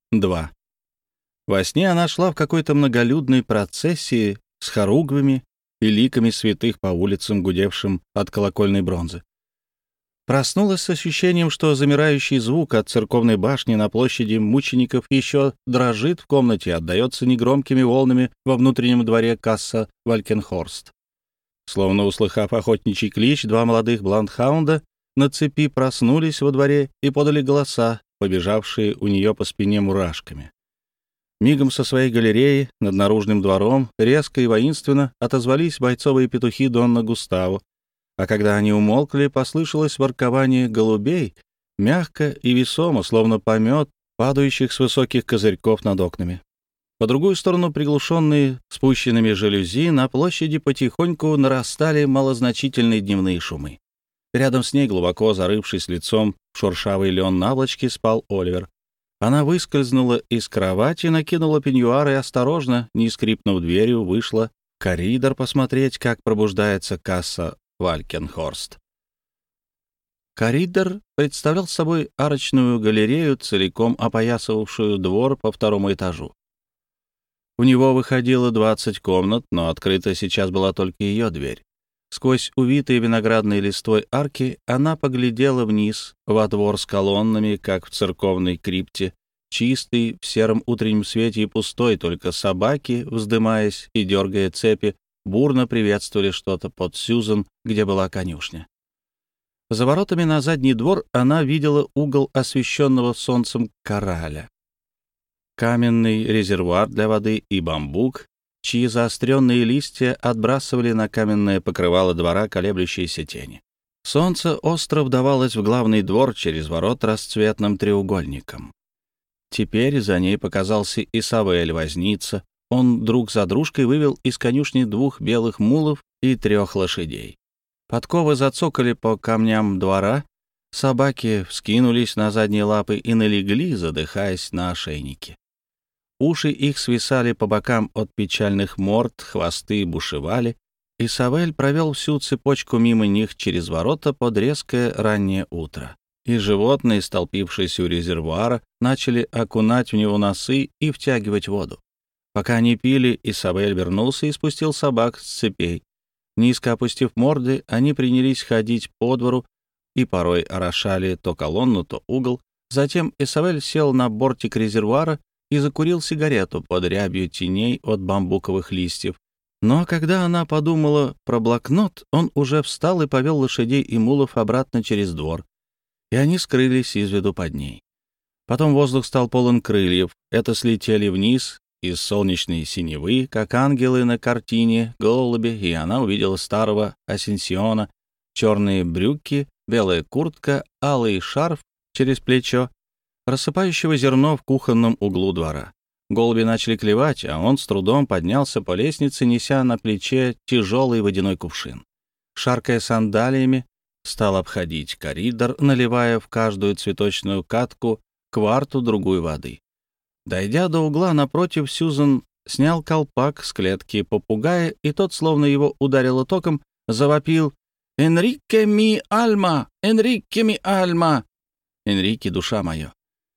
2. Во сне она шла в какой-то многолюдной процессии с хоругвями и ликами святых по улицам, гудевшим от колокольной бронзы. Проснулась с ощущением, что замирающий звук от церковной башни на площади мучеников еще дрожит в комнате и отдается негромкими волнами во внутреннем дворе касса Валькенхорст. Словно услыхав охотничий клич, два молодых бландхаунда на цепи проснулись во дворе и подали голоса, побежавшие у нее по спине мурашками. Мигом со своей галереи над наружным двором резко и воинственно отозвались бойцовые петухи Донна Густаво, а когда они умолкли, послышалось воркование голубей, мягко и весомо, словно помет, падающих с высоких козырьков над окнами. По другую сторону, приглушенные спущенными жалюзи, на площади потихоньку нарастали малозначительные дневные шумы. Рядом с ней, глубоко зарывшись лицом в шуршавый лен наволочки, спал Оливер. Она выскользнула из кровати, накинула пеньюар и осторожно, не скрипнув дверью, вышла в коридор посмотреть, как пробуждается касса Валькенхорст. Коридор представлял собой арочную галерею, целиком опоясывавшую двор по второму этажу. У него выходило 20 комнат, но открыта сейчас была только ее дверь. Сквозь увитые виноградной листвой арки она поглядела вниз, во двор с колоннами, как в церковной крипте, чистый, в сером утреннем свете и пустой, только собаки, вздымаясь и дергая цепи, бурно приветствовали что-то под Сьюзен, где была конюшня. За воротами на задний двор она видела угол освещенного солнцем кораля, каменный резервуар для воды и бамбук, чьи заостренные листья отбрасывали на каменное покрывало двора колеблющиеся тени. Солнце остро вдавалось в главный двор через ворот расцветным треугольником. Теперь за ней показался Исавель возница. Он друг за дружкой вывел из конюшни 2 белых мулов и 3 лошадей. Подковы зацокали по камням двора, собаки вскинулись на задние лапы и налегли, задыхаясь на ошейнике. Уши их свисали по бокам от печальных морд, хвосты бушевали, и Савель провел всю цепочку мимо них через ворота под резкое раннее утро. И животные, столпившиеся у резервуара, начали окунать в него носы и втягивать воду. Пока они пили, Исавель вернулся и спустил собак с цепей. Низко опустив морды, они принялись ходить по двору и порой орошали то колонну, то угол. Затем Исавель сел на бортик резервуара и закурил сигарету под рябью теней от бамбуковых листьев. Но когда она подумала про блокнот, он уже встал и повел лошадей и мулов обратно через двор, и они скрылись из виду под ней. Потом воздух стал полон крыльев. Это слетели вниз из солнечной синевы, как ангелы на картине, голуби, и она увидела старого Асенсиона, черные брюки, белая куртка, алый шарф через плечо, рассыпающего зерно в кухонном углу двора. Голуби начали клевать, а он с трудом поднялся по лестнице, неся на плече тяжелый водяной кувшин. Шаркая сандалиями, стал обходить коридор, наливая в каждую цветочную катку кварту-другую воды. Дойдя до угла напротив, Сьюзен снял колпак с клетки попугая, и тот, словно его ударило током, завопил «Энрике ми альма! Энрике ми альма!» «Энрике, душа моя!»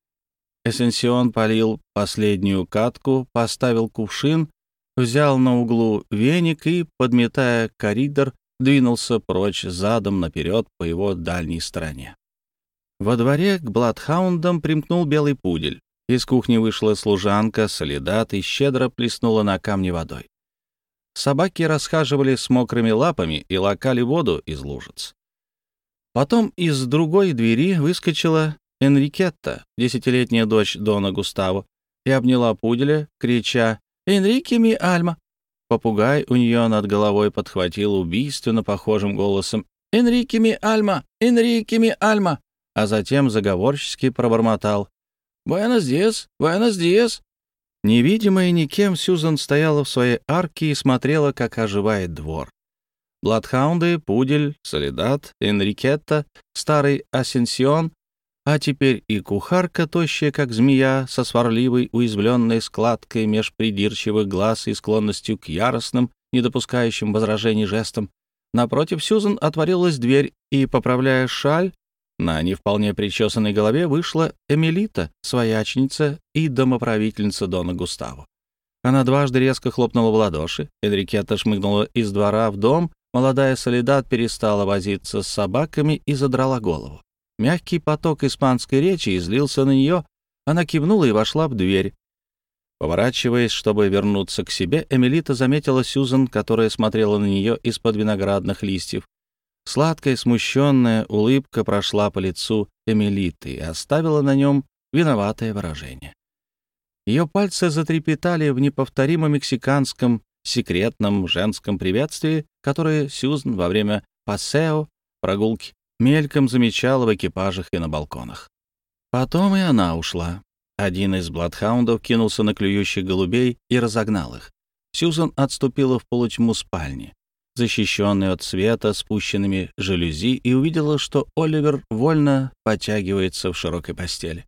Эсенсион полил последнюю катку, поставил кувшин, взял на углу веник и, подметая коридор, двинулся прочь задом наперед по его дальней стороне. Во дворе к бладхаундам примкнул белый пудель. Из кухни вышла служанка, солидат, и щедро плеснула на камни водой. Собаки расхаживали с мокрыми лапами и лакали воду из лужиц. Потом из другой двери выскочила Энрикетта, 10-летняя дочь Дона Густаво, и обняла пуделя, крича «Энрике ми альма!». Попугай у нее над головой подхватил убийственно похожим голосом «Энрике ми альма! Энрике ми альма!», а затем заговорчески пробормотал «Буэнос диас! Буэнос диас!». Невидимая никем, Сьюзен стояла в своей арке и смотрела, как оживает двор. Бладхаунды, пудель, солидат, Энрикетта, старый Асенсион, а теперь и кухарка, тощая, как змея, со сварливой, уязвленной складкой меж придирчивых глаз и склонностью к яростным, не допускающим возражений жестам. Напротив Сьюзен отворилась дверь, и, поправляя шаль, На не вполне причесанной голове вышла Эмилита, свояченица и домоправительница Дона Густаво. Она дважды резко хлопнула в ладоши. Энрикетта шмыгнула из двора в дом. Молодая Соледад перестала возиться с собаками и задрала голову. Мягкий поток испанской речи излился на нее. Она кивнула и вошла в дверь. Поворачиваясь, чтобы вернуться к себе, Эмилита заметила Сьюзан, которая смотрела на нее из-под виноградных листьев. Сладкая, смущенная улыбка прошла по лицу Эмилиты и оставила на нем виноватое выражение. Ее пальцы затрепетали в неповторимом мексиканском секретном женском приветствии, которое Сьюзан во время пассео, прогулки, мельком замечала в экипажах и на балконах. Потом и она ушла. Один из бладхаундов кинулся на клюющих голубей и разогнал их. Сьюзан отступила в полутьму спальни, защищенной от света спущенными жалюзи, и увидела, что Оливер вольно потягивается в широкой постели.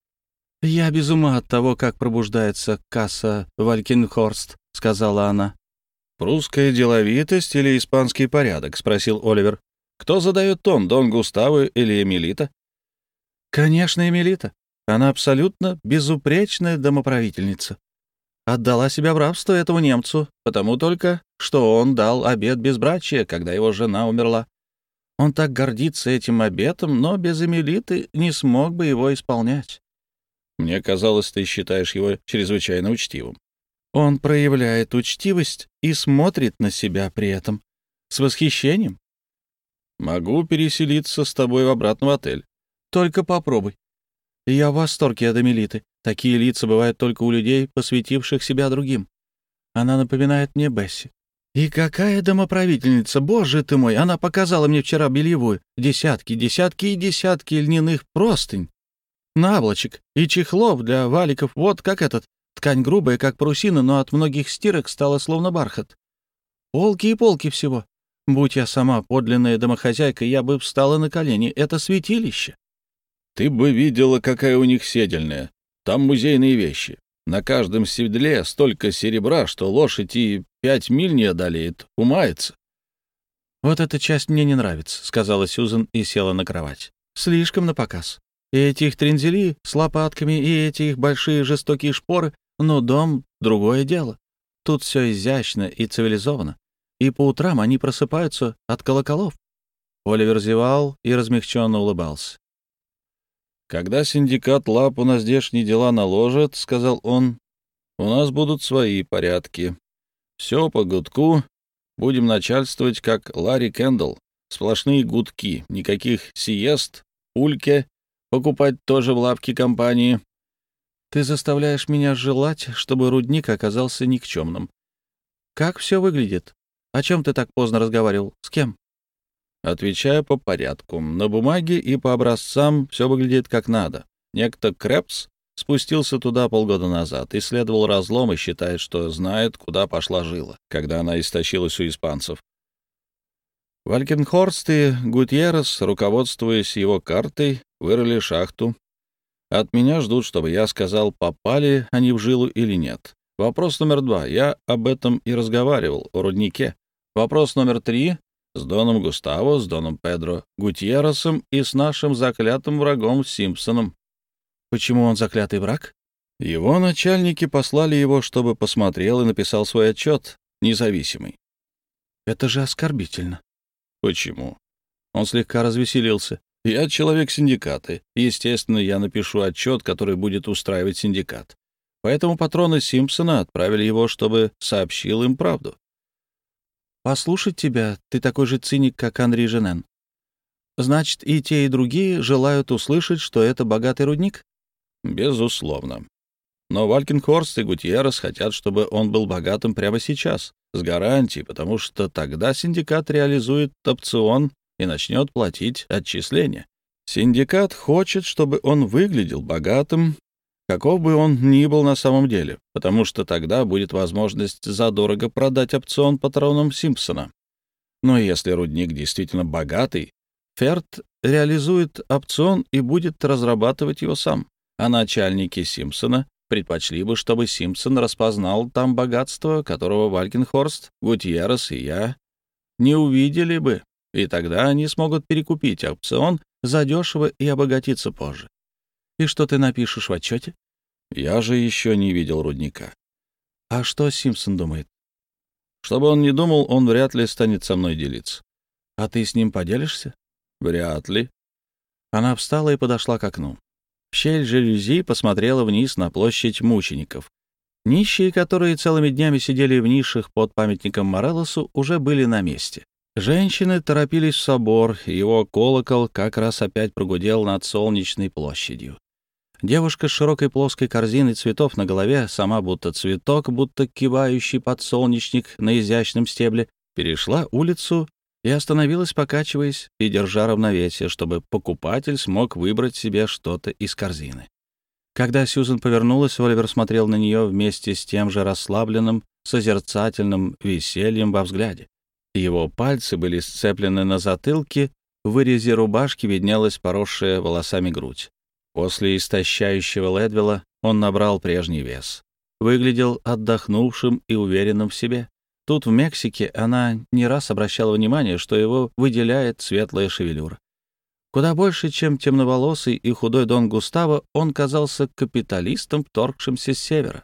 «Я без ума от того, как пробуждается Касса Валькенхорст», — сказала она. «Прусская деловитость или испанский порядок?» — спросил Оливер. «Кто задает тон, Дон Густаво или Эмилита?» «Конечно, Эмилита. Она абсолютно безупречная домоправительница. Отдала себя в рабство этому немцу, потому только, что он дал обет безбрачия, когда его жена умерла. Он так гордится этим обетом, но без Эмилиты не смог бы его исполнять. Мне казалось, ты считаешь его чрезвычайно учтивым. Он проявляет учтивость и смотрит на себя при этом с восхищением. Могу переселиться с тобой обратно в отель. Только попробуй. Я в восторге от Эмилиты. Такие лица бывают только у людей, посвятивших себя другим. Она напоминает мне Бесси. И какая домоправительница, боже ты мой! Она показала мне вчера бельевую. Десятки и десятки льняных простынь, наволочек и чехлов для валиков. Вот как этот. Ткань грубая, как парусина, но от многих стирок стала словно бархат. Полки и полки всего. Будь я сама подлинная домохозяйка, я бы встала на колени. Это святилище. Ты бы видела, какая у них седельная. Там музейные вещи. На каждом седле столько серебра, что лошадь и 5 миль не одолеет, умается. «Вот эта часть мне не нравится», — сказала Сьюзан и села на кровать. «Слишком напоказ. И эти их трензели с лопатками, и эти их большие жестокие шпоры. Но дом — другое дело. Тут все изящно и цивилизованно. И по утрам они просыпаются от колоколов». Оливер зевал и размягченно улыбался. «Когда синдикат лапу на здешние дела наложит, — сказал он, — у нас будут свои порядки. Все по гудку. Будем начальствовать, как Ларри Кендалл. Сплошные гудки. Никаких сиест, пульке. Покупать тоже в лавке компании. Ты заставляешь меня желать, чтобы рудник оказался никчемным. Как все выглядит? О чем ты так поздно разговаривал? С кем?» Отвечаю по порядку. На бумаге и по образцам все выглядит как надо. Некто Крепс спустился туда полгода назад, исследовал разлом и считает, что знает, куда пошла жила, когда она истощилась у испанцев. Валькенхорст и Гутьеррес, руководствуясь его картой, вырыли шахту. От меня ждут, чтобы я сказал, попали они в жилу или нет. Вопрос номер 2. Я об этом и разговаривал, о руднике. Вопрос номер 3. С Доном Густаво, с Доном Педро Гутьерресом и с нашим заклятым врагом Симпсоном. Почему он заклятый враг? Его начальники послали его, чтобы посмотрел и написал свой отчет, независимый. Это же оскорбительно. Почему? Он слегка развеселился. Я человек синдиката. Естественно, я напишу отчет, который будет устраивать синдикат. Поэтому патроны Симпсона отправили его, чтобы сообщил им правду. Послушать тебя, ты такой же циник, как Анри Женен. Значит, и те, и другие желают услышать, что это богатый рудник? Безусловно. Но Валькенхорст и Гутьеррес хотят, чтобы он был богатым прямо сейчас, с гарантией, потому что тогда синдикат реализует опцион и начнет платить отчисления. Синдикат хочет, чтобы он выглядел богатым, каков бы он ни был на самом деле, потому что тогда будет возможность задорого продать опцион патронам Симпсона. Но если рудник действительно богатый, Ферд реализует опцион и будет разрабатывать его сам, а начальники Симпсона предпочли бы, чтобы Симпсон распознал там богатство, которого Валькенхорст, Гутьеррес и я не увидели бы, и тогда они смогут перекупить опцион задешево и обогатиться позже. И что ты напишешь в отчете? Я же еще не видел рудника. А что Симпсон думает? Что бы он ни думал, он вряд ли станет со мной делиться. А ты с ним поделишься? Вряд ли. Она встала и подошла к окну. В щель жалюзи посмотрела вниз на площадь мучеников. Нищие, которые целыми днями сидели в нишах под памятником Морелосу, уже были на месте. Женщины торопились в собор, и его колокол как раз опять прогудел над Солнечной площадью. Девушка с широкой плоской корзиной цветов на голове, сама будто цветок, будто кивающий подсолнечник на изящном стебле, перешла улицу и остановилась, покачиваясь и держа равновесие, чтобы покупатель смог выбрать себе что-то из корзины. Когда Сьюзен повернулась, Оливер смотрел на нее вместе с тем же расслабленным, созерцательным весельем во взгляде. Его пальцы были сцеплены на затылке, в вырезе рубашки виднелась поросшая волосами грудь. После истощающего Лэдвилла он набрал прежний вес. Выглядел отдохнувшим и уверенным в себе. Тут, в Мексике, она не раз обращала внимание, что его выделяет светлая шевелюра. Куда больше, чем темноволосый и худой Дон Густаво, он казался капиталистом, вторгшимся с севера.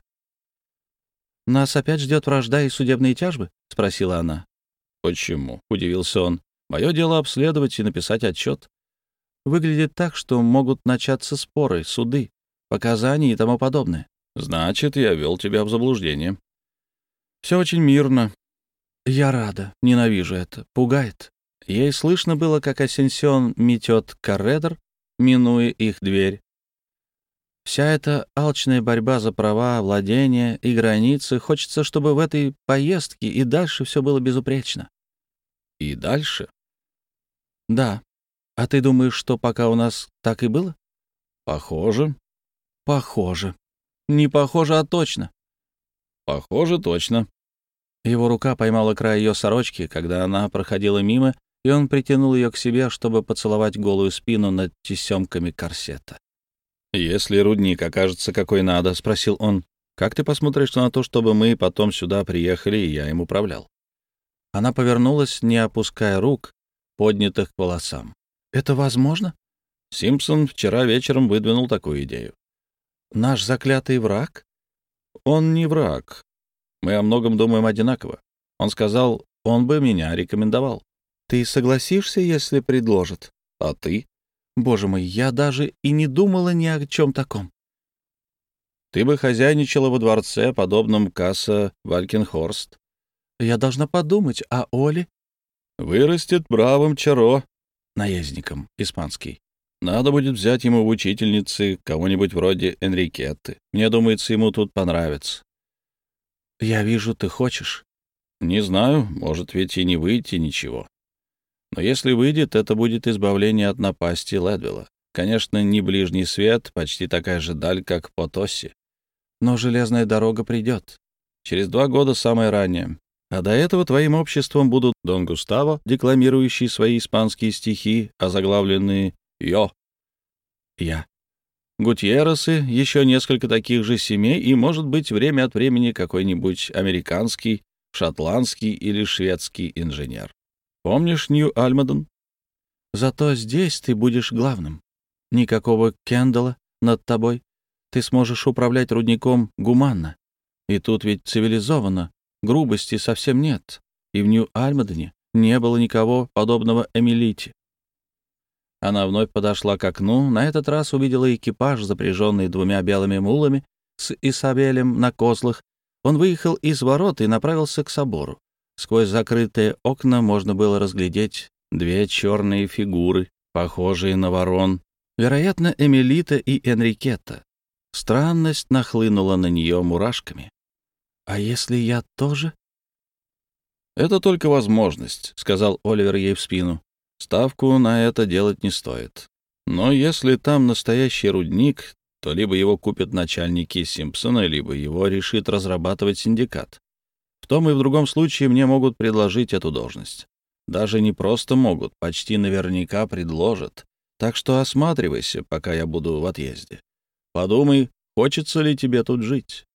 «Нас опять ждет вражда и судебные тяжбы?» — спросила она. «Почему?» — удивился он. «Мое дело обследовать и написать отчет. Выглядит так, что могут начаться споры, суды, показания и тому подобное. Значит, я ввел тебя в заблуждение. Все очень мирно. Я рада. Ненавижу это. Пугает». Ей слышно было, как Асенсион метет корредор, минуя их дверь. Вся эта алчная борьба за права, владения и границы, хочется, чтобы в этой поездке и дальше все было безупречно. И дальше? Да. А ты думаешь, что пока у нас так и было? Похоже. Похоже. Не похоже, а точно. Похоже, точно. Его рука поймала край ее сорочки, когда она проходила мимо, и он притянул ее к себе, чтобы поцеловать голую спину над тесемками корсета. «Если рудник окажется какой надо, — спросил он, — как ты посмотришь на то, чтобы мы потом сюда приехали, и я им управлял?» Она повернулась, не опуская рук, поднятых к волосам. «Это возможно?» Симпсон вчера вечером выдвинул такую идею. «Наш заклятый враг?» «Он не враг. Мы о многом думаем одинаково. Он сказал, он бы меня рекомендовал. Ты согласишься, если предложат? А ты? Боже мой, я даже и не думала ни о чем таком. Ты бы хозяйничала во дворце, подобном Касса Валькенхорст. Я должна подумать, а Оли? Вырастет бравым чаро, наездником, испанский. Надо будет взять ему в учительницы кого-нибудь вроде Энрикетты. Мне думается, ему тут понравится. Я вижу, ты хочешь. Не знаю, может ведь и не выйти ничего. Но если выйдет, это будет избавление от напасти Лэдвилла. Конечно, не ближний свет, почти такая же даль, как Потосси. Но железная дорога придет. Через 2 года самое раннее. А до этого твоим обществом будут Дон Густаво, декламирующий свои испанские стихи, озаглавленные «Йо». Я. Гутьерресы, еще несколько таких же семей и, может быть, время от времени какой-нибудь американский, шотландский или шведский инженер. Помнишь Нью-Альмаден? Зато здесь ты будешь главным. Никакого Кендалла над тобой. Ты сможешь управлять рудником гуманно. И тут ведь цивилизованно. Грубости совсем нет. И в Нью-Альмадене не было никого подобного Эмилите. Она вновь подошла к окну, на этот раз увидела экипаж, запряженный 2 белыми мулами с Исабелем на козлах. Он выехал из ворот и направился к собору. Сквозь закрытые окна можно было разглядеть 2 черные фигуры, похожие на ворон. Вероятно, Эмилита и Энрикетта. Странность нахлынула на нее мурашками. «А если я тоже?» «Это только возможность», — сказал Оливер ей в спину. «Ставку на это делать не стоит. Но если там настоящий рудник, то либо его купят начальники Симпсона, либо его решит разрабатывать синдикат. В том и в другом случае мне могут предложить эту должность. Даже не просто могут, почти наверняка предложат. Так что осматривайся, пока я буду в отъезде. Подумай, хочется ли тебе тут жить».